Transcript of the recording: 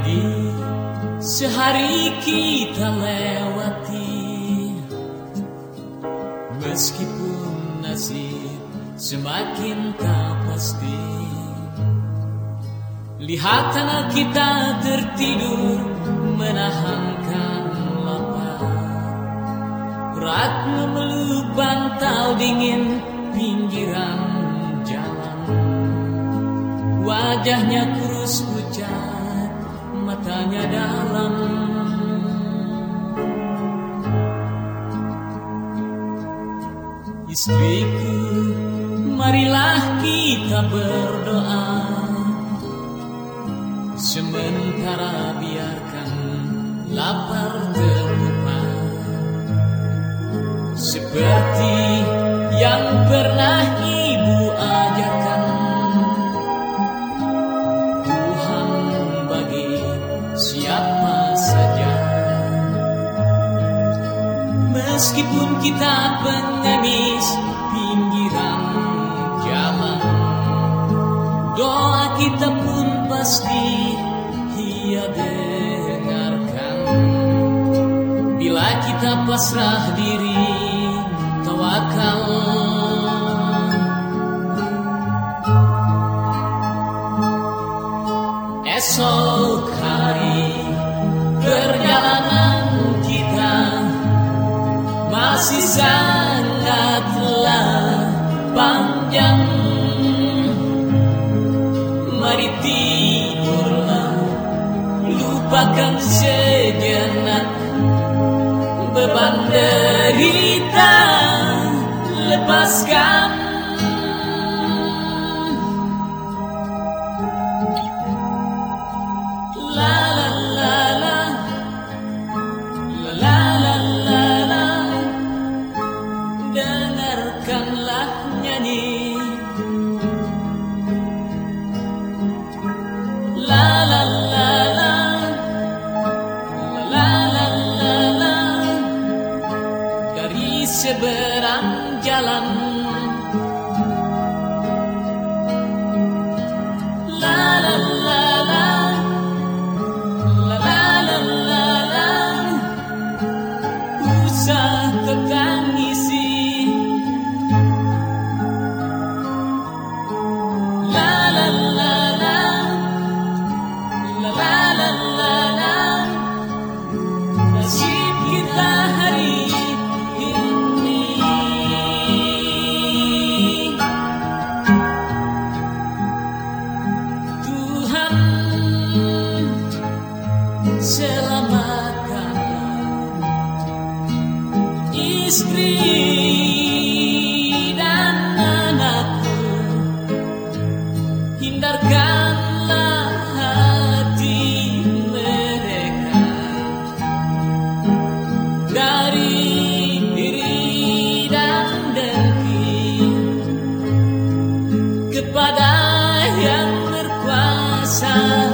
Jadi sehari kita lewati, meskipun nasib semakin tak pasti. Lihat anak kita tertidur menahankan lapar, berat memeluk bantal dingin pinggiran jalan. Wajahnya kurus pucat, matanya dalam. Istriku, marilah kita berdoa, sementara biarkan lapar terlupa. Seperti yang pernah ibu ajarkan, Tuhan bagi siapa saja. Meskipun kita pengemis pinggiran jalan, doa kita pun pasti Ia dengarkan. Bila kita pasrah diri, tawakal, esok hari perjalanan kita masih sangatlah panjang. Mari tidurlah, lupakan sejenak beban derita, lepaskan. La la la la, la la la la, dengarkanlah nyanyi. La la la la, la la la la, dari seberang jalan. La la la la, la la la la, usah tertangisi. La la la la, la la la la, nasib kita hari ini. Tuhan selamatkan istri dan anakku, hindarkanlah hati mereka dari iri dan dengki kepada yang berkuasa.